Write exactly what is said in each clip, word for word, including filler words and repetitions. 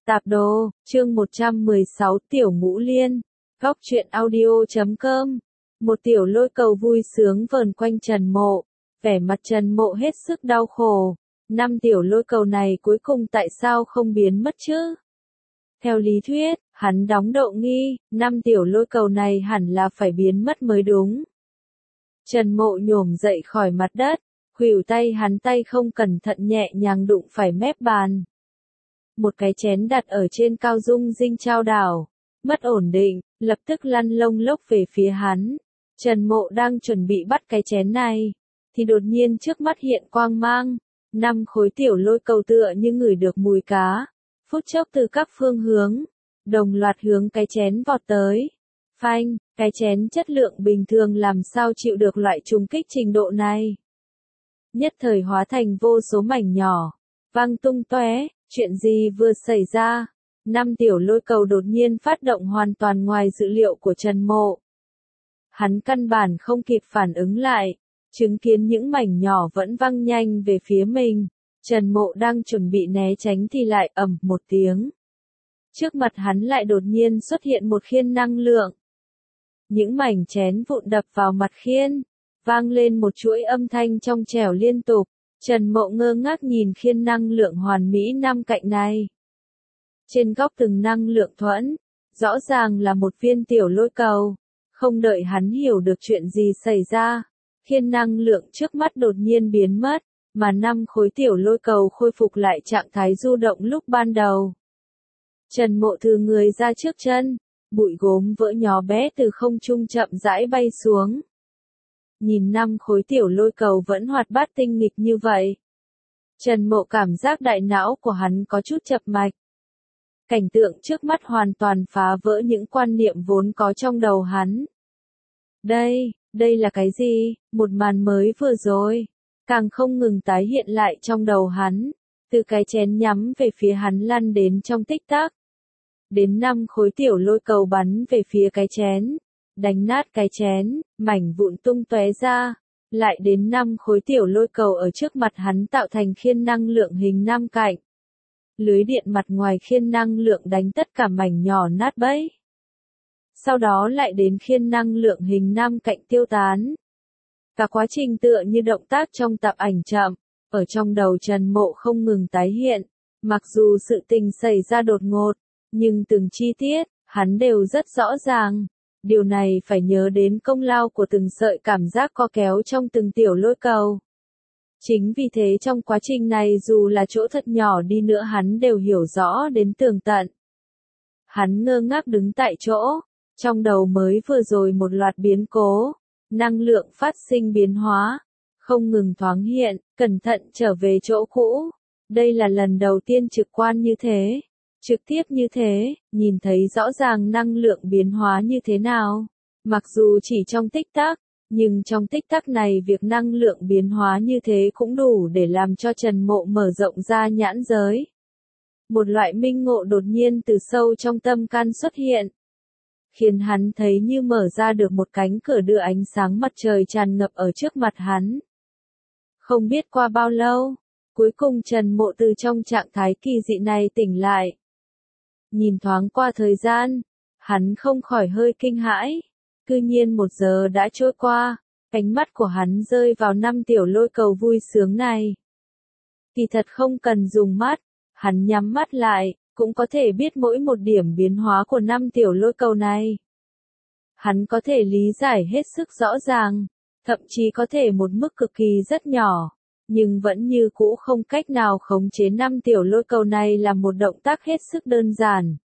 Tạp đồ, chương một trăm mười sáu Tiểu Ngũ Liên, góc truyện audio.com. Một tiểu lôi cầu vui sướng vờn quanh Trần Mộ, vẻ mặt Trần Mộ hết sức đau khổ. Năm tiểu lôi cầu này cuối cùng tại sao không biến mất chứ? Theo lý thuyết, hắn đóng độ nghi, năm tiểu lôi cầu này hẳn là phải biến mất mới đúng. Trần Mộ nhổm dậy khỏi mặt đất, khuỷu tay hắn tay không cẩn thận nhẹ nhàng đụng phải mép bàn. Một cái chén đặt ở trên cao dung dinh trao đảo, mất ổn định, lập tức lăn lông lốc về phía hắn. Trần Mộ đang chuẩn bị bắt cái chén này, thì đột nhiên trước mắt hiện quang mang, năm khối tiểu lôi cầu tựa như ngửi được mùi cá, phút chốc từ các phương hướng, đồng loạt hướng cái chén vọt tới. Phanh, cái chén chất lượng bình thường làm sao chịu được loại trùng kích trình độ này. Nhất thời hóa thành vô số mảnh nhỏ, văng tung tóe. Chuyện gì vừa xảy ra? Năm tiểu lôi cầu đột nhiên phát động hoàn toàn ngoài dự liệu của Trần Mộ. Hắn căn bản không kịp phản ứng lại, chứng kiến những mảnh nhỏ vẫn văng nhanh về phía mình. Trần Mộ đang chuẩn bị né tránh thì lại ầm một tiếng. Trước mặt hắn lại đột nhiên xuất hiện một khiên năng lượng. Những mảnh chén vụn đập vào mặt khiên, vang lên một chuỗi âm thanh trong trẻo liên tục. Trần Mộ ngơ ngác nhìn khiên năng lượng hoàn mỹ năm cạnh này. Trên góc từng năng lượng thuẫn, rõ ràng là một viên tiểu lôi cầu. Không đợi hắn hiểu được chuyện gì xảy ra, khiên năng lượng trước mắt đột nhiên biến mất, mà năm khối tiểu lôi cầu khôi phục lại trạng thái du động lúc ban đầu. Trần Mộ thừ người ra trước chân, bụi gốm vỡ nhỏ bé từ không trung chậm rãi bay xuống. Nhìn năm khối tiểu lôi cầu vẫn hoạt bát tinh nghịch như vậy. Trần Mộ cảm giác đại não của hắn có chút chập mạch. Cảnh tượng trước mắt hoàn toàn phá vỡ những quan niệm vốn có trong đầu hắn. Đây, đây là cái gì? Một màn mới vừa rồi, càng không ngừng tái hiện lại trong đầu hắn. Từ cái chén nhắm về phía hắn lăn đến trong tích tắc. Đến năm khối tiểu lôi cầu bắn về phía cái chén. Đánh nát cái chén, mảnh vụn tung tóe ra, lại đến năm khối tiểu lôi cầu ở trước mặt hắn tạo thành khiên năng lượng hình năm cạnh. Lưới điện mặt ngoài khiên năng lượng đánh tất cả mảnh nhỏ nát bấy. Sau đó lại đến khiên năng lượng hình năm cạnh tiêu tán. Cả quá trình tựa như động tác trong tạp ảnh chậm, ở trong đầu Trần Mộ không ngừng tái hiện. Mặc dù sự tình xảy ra đột ngột, nhưng từng chi tiết, hắn đều rất rõ ràng. Điều này phải nhớ đến công lao của từng sợi cảm giác co kéo trong từng tiểu lôi cầu. Chính vì thế trong quá trình này dù là chỗ thật nhỏ đi nữa hắn đều hiểu rõ đến tường tận. Hắn ngơ ngác đứng tại chỗ, trong đầu mới vừa rồi một loạt biến cố, năng lượng phát sinh biến hóa, không ngừng thoáng hiện, cẩn thận trở về chỗ cũ. Đây là lần đầu tiên trực quan như thế. Trực tiếp như thế, nhìn thấy rõ ràng năng lượng biến hóa như thế nào. Mặc dù chỉ trong tích tắc, nhưng trong tích tắc này việc năng lượng biến hóa như thế cũng đủ để làm cho Trần Mộ mở rộng ra nhãn giới. Một loại minh ngộ đột nhiên từ sâu trong tâm can xuất hiện, khiến hắn thấy như mở ra được một cánh cửa đưa ánh sáng mặt trời tràn ngập ở trước mặt hắn. Không biết qua bao lâu, cuối cùng Trần Mộ từ trong trạng thái kỳ dị này tỉnh lại. Nhìn thoáng qua thời gian, hắn không khỏi hơi kinh hãi. Cư nhiên một giờ đã trôi qua, ánh mắt của hắn rơi vào năm tiểu lôi cầu vui sướng này. Kỳ thật không cần dùng mắt, hắn nhắm mắt lại, cũng có thể biết mỗi một điểm biến hóa của năm tiểu lôi cầu này. Hắn có thể lý giải hết sức rõ ràng, thậm chí có thể một mức cực kỳ rất nhỏ. Nhưng vẫn như cũ không cách nào khống chế năm tiểu lôi cầu này là một động tác hết sức đơn giản.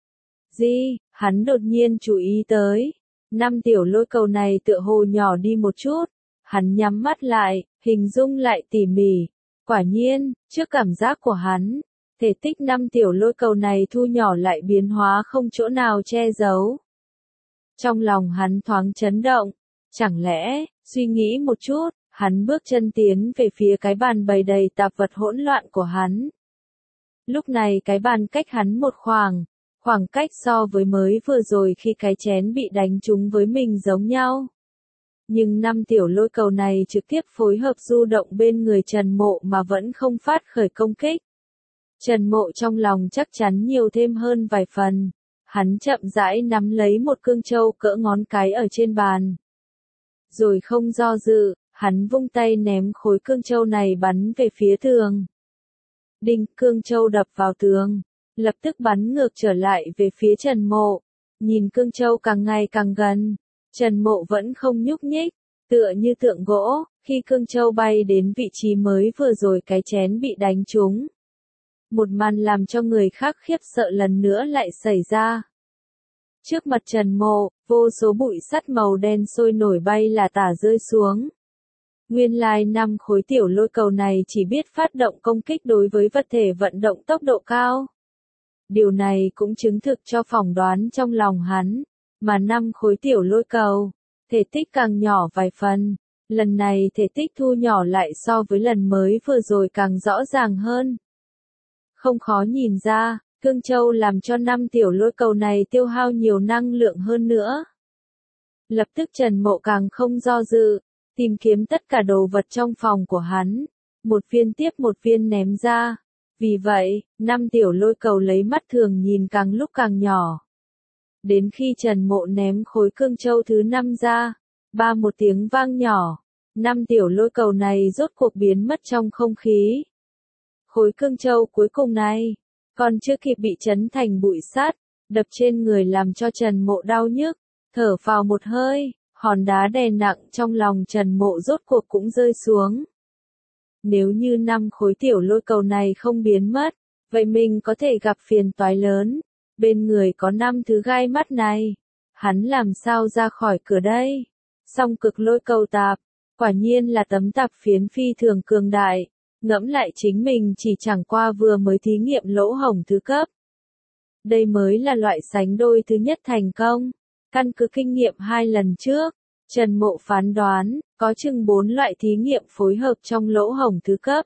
Gì, hắn đột nhiên chú ý tới. Năm tiểu lôi cầu này tựa hồ nhỏ đi một chút. Hắn nhắm mắt lại, hình dung lại tỉ mỉ. Quả nhiên, trước cảm giác của hắn, thể tích năm tiểu lôi cầu này thu nhỏ lại biến hóa không chỗ nào che giấu. Trong lòng hắn thoáng chấn động. Chẳng lẽ, suy nghĩ một chút. Hắn bước chân tiến về phía cái bàn bày đầy tạp vật hỗn loạn của hắn. Lúc này cái bàn cách hắn một khoảng, khoảng cách so với mới vừa rồi khi cái chén bị đánh trúng với mình giống nhau. Nhưng năm tiểu lôi cầu này trực tiếp phối hợp du động bên người Trần Mộ mà vẫn không phát khởi công kích. Trần Mộ trong lòng chắc chắn nhiều thêm hơn vài phần. Hắn chậm rãi nắm lấy một cương châu cỡ ngón cái ở trên bàn. Rồi không do dự, hắn vung tay ném khối cương châu này bắn về phía tường. Đinh, cương châu đập vào tường, lập tức bắn ngược trở lại về phía Trần Mộ. Nhìn cương châu càng ngày càng gần, Trần Mộ vẫn không nhúc nhích, tựa như tượng gỗ, khi cương châu bay đến vị trí mới vừa rồi cái chén bị đánh trúng. Một màn làm cho người khác khiếp sợ lần nữa lại xảy ra. Trước mặt Trần Mộ, vô số bụi sắt màu đen sôi nổi bay là tả rơi xuống. Nguyên lai năm khối tiểu lôi cầu này chỉ biết phát động công kích đối với vật thể vận động tốc độ cao. Điều này cũng chứng thực cho phỏng đoán trong lòng hắn, mà năm khối tiểu lôi cầu, thể tích càng nhỏ vài phần, lần này thể tích thu nhỏ lại so với lần mới vừa rồi càng rõ ràng hơn. Không khó nhìn ra, cương châu làm cho năm tiểu lôi cầu này tiêu hao nhiều năng lượng hơn nữa. Lập tức Trần Mộ càng không do dự, tìm kiếm tất cả đồ vật trong phòng của hắn, một viên tiếp một viên ném ra. Vì vậy, năm tiểu lôi cầu lấy mắt thường nhìn càng lúc càng nhỏ. Đến khi Trần Mộ ném khối cương châu thứ năm ra, ba một tiếng vang nhỏ, năm tiểu lôi cầu này rốt cuộc biến mất trong không khí. Khối cương châu cuối cùng này, còn chưa kịp bị chấn thành bụi sắt, đập trên người làm cho Trần Mộ đau nhức, thở phào một hơi, hòn đá đè nặng trong lòng Trần Mộ rốt cuộc cũng rơi xuống. Nếu như năm khối tiểu lôi cầu này không biến mất, vậy mình có thể gặp phiền toái lớn. Bên người có năm thứ gai mắt này, hắn làm sao ra khỏi cửa đây? Song cực lôi cầu tạp, quả nhiên là tấm tạp phiến phi thường cường đại. Ngẫm lại chính mình chỉ chẳng qua vừa mới thí nghiệm lỗ hổng thứ cấp. Đây mới là loại sánh đôi thứ nhất thành công. Căn cứ kinh nghiệm hai lần trước, Trần Mộ phán đoán, có chừng bốn loại thí nghiệm phối hợp trong lỗ hổng thứ cấp.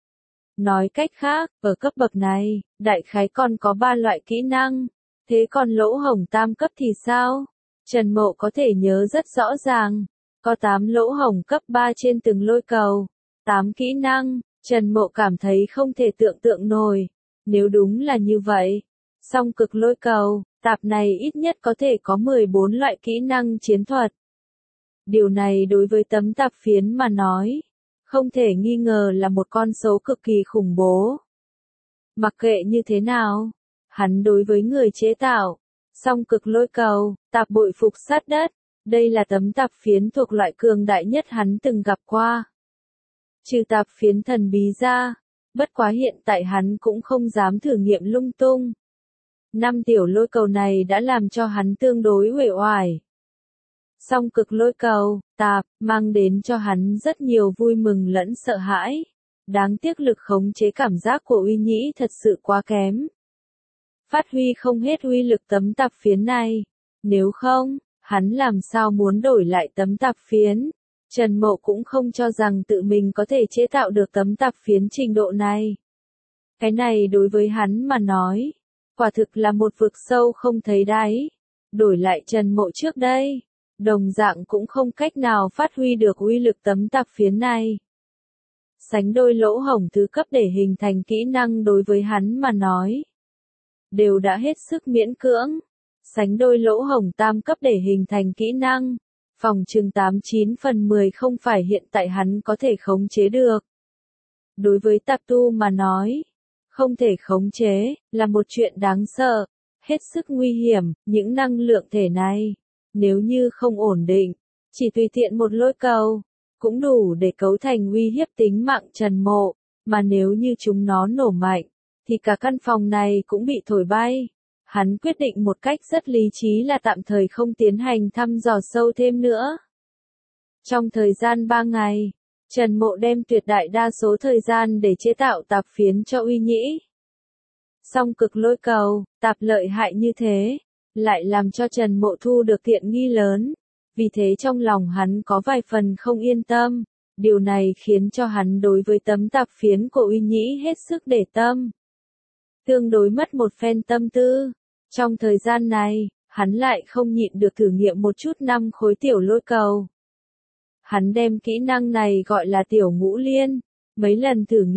Nói cách khác, ở cấp bậc này, đại khái còn có ba loại kỹ năng. Thế còn lỗ hổng tam cấp thì sao? Trần Mộ có thể nhớ rất rõ ràng. Có tám lỗ hổng cấp ba trên từng lôi cầu. tám kỹ năng, Trần Mộ cảm thấy không thể tưởng tượng nổi. Nếu đúng là như vậy, song cực lôi cầu, tạp này ít nhất có thể có mười bốn loại kỹ năng chiến thuật. Điều này đối với tấm tạp phiến mà nói, không thể nghi ngờ là một con số cực kỳ khủng bố. Mặc kệ như thế nào, hắn đối với người chế tạo, song cực lôi cầu, tạp bội phục sát đất, đây là tấm tạp phiến thuộc loại cường đại nhất hắn từng gặp qua. Trừ tạp phiến thần bí ra, bất quá hiện tại hắn cũng không dám thử nghiệm lung tung. Năm tiểu lôi cầu này đã làm cho hắn tương đối uể oải. Song cực lôi cầu, tạp, mang đến cho hắn rất nhiều vui mừng lẫn sợ hãi. Đáng tiếc lực khống chế cảm giác của Uy Nhĩ thật sự quá kém. Phát huy không hết uy lực tấm tạp phiến này. Nếu không, hắn làm sao muốn đổi lại tấm tạp phiến. Trần Mộ cũng không cho rằng tự mình có thể chế tạo được tấm tạp phiến trình độ này. Cái này đối với hắn mà nói, quả thực là một vực sâu không thấy đáy. Đổi lại Trần Mộ trước đây, đồng dạng cũng không cách nào phát huy được uy lực tấm tạp phiến này. Sánh đôi lỗ hổng thứ cấp để hình thành kỹ năng đối với hắn mà nói, đều đã hết sức miễn cưỡng. Sánh đôi lỗ hổng tam cấp để hình thành kỹ năng, phòng chừng tám chín phần mười không phải hiện tại hắn có thể khống chế được. Đối với tạp tu mà nói, không thể khống chế, là một chuyện đáng sợ, hết sức nguy hiểm. Những năng lượng thể này, nếu như không ổn định, chỉ tùy tiện một lôi cầu, cũng đủ để cấu thành uy hiếp tính mạng Trần Mộ, mà nếu như chúng nó nổ mạnh, thì cả căn phòng này cũng bị thổi bay. Hắn quyết định một cách rất lý trí là tạm thời không tiến hành thăm dò sâu thêm nữa. Trong thời gian ba ngày, Trần Mộ đem tuyệt đại đa số thời gian để chế tạo tạp phiến cho Uy Nhĩ. Song cực lôi cầu, tạp lợi hại như thế, lại làm cho Trần Mộ thu được tiện nghi lớn. Vì thế trong lòng hắn có vài phần không yên tâm. Điều này khiến cho hắn đối với tấm tạp phiến của Uy Nhĩ hết sức để tâm. Tương đối mất một phen tâm tư. Trong thời gian này, hắn lại không nhịn được thử nghiệm một chút năm khối tiểu lôi cầu. Hắn đem kỹ năng này gọi là tiểu ngũ liên. Mấy lần thử nghiệm,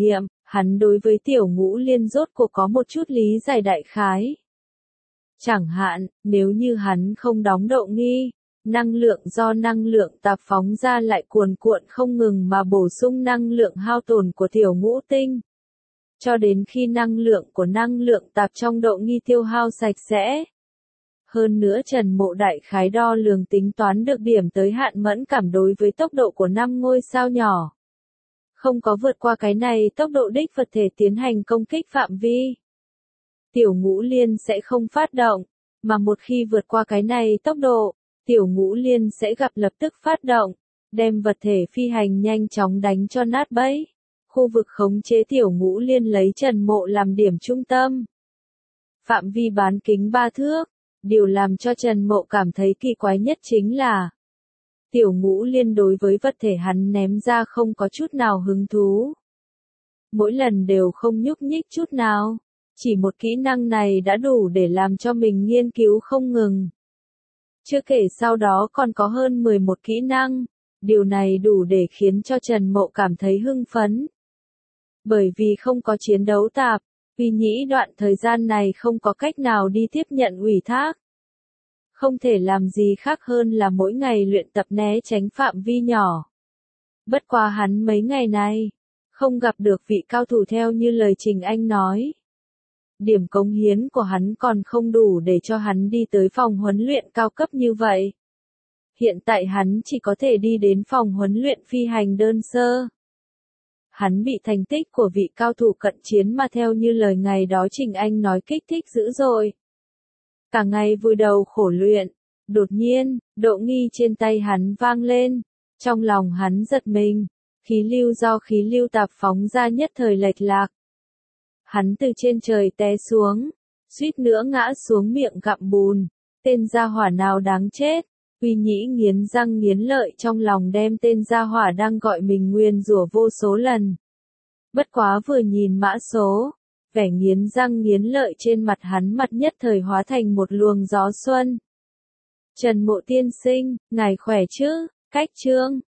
Hắn đối với Tiểu Ngũ Liên rốt cuộc có một chút lý giải đại khái. Chẳng hạn, nếu như hắn không đóng độ nghi, năng lượng do năng lượng tạp phóng ra lại cuồn cuộn không ngừng mà bổ sung năng lượng hao tổn của tiểu ngũ tinh. Cho đến khi năng lượng của năng lượng tạp trong độ nghi tiêu hao sạch sẽ. Hơn nữa Trần Mộ đại khái đo lường tính toán được điểm tới hạn mẫn cảm đối với tốc độ của năm ngôi sao nhỏ. Không có vượt qua cái này tốc độ đích vật thể tiến hành công kích phạm vi. Tiểu Ngũ Liên sẽ không phát động, mà một khi vượt qua cái này tốc độ, Tiểu Ngũ Liên sẽ gặp lập tức phát động, đem vật thể phi hành nhanh chóng đánh cho nát bẫy. Khu vực khống chế Tiểu Ngũ Liên lấy Trần Mộ làm điểm trung tâm. Phạm vi bán kính ba thước, điều làm cho Trần Mộ cảm thấy kỳ quái nhất chính là Tiểu Ngũ Liên đối với vật thể hắn ném ra không có chút nào hứng thú. Mỗi lần đều không nhúc nhích chút nào. Chỉ một kỹ năng này đã đủ để làm cho mình nghiên cứu không ngừng. Chưa kể sau đó còn có hơn mười một kỹ năng, điều này đủ để khiến cho Trần Mộ cảm thấy hưng phấn. Bởi vì không có chiến đấu tạp, Uy Nhĩ đoạn thời gian này không có cách nào đi tiếp nhận ủy thác. Không thể làm gì khác hơn là mỗi ngày luyện tập né tránh phạm vi nhỏ. Bất quá hắn mấy ngày này, không gặp được vị cao thủ theo như lời Trình Anh nói. Điểm cống hiến của hắn còn không đủ để cho hắn đi tới phòng huấn luyện cao cấp như vậy. Hiện tại hắn chỉ có thể đi đến phòng huấn luyện phi hành đơn sơ. Hắn bị thành tích của vị cao thủ cận chiến mà theo như lời ngày đó Trình Anh nói kích thích dữ dội. Cả ngày vùi đầu khổ luyện, đột nhiên, độ nghi trên tay hắn vang lên, trong lòng hắn giật mình, khí lưu do khí lưu tạp phóng ra nhất thời lệch lạc. Hắn từ trên trời té xuống, suýt nữa ngã xuống miệng gặm bùn, tên gia hỏa nào đáng chết. Uy Nhĩ nghiến răng nghiến lợi trong lòng đem tên gia hỏa đang gọi mình nguyền rủa vô số lần. Bất quá vừa nhìn mã số, vẻ nghiến răng nghiến lợi trên mặt hắn mặt nhất thời hóa thành một luồng gió xuân. Trần Mộ tiên sinh, ngài khỏe chứ? Cách chương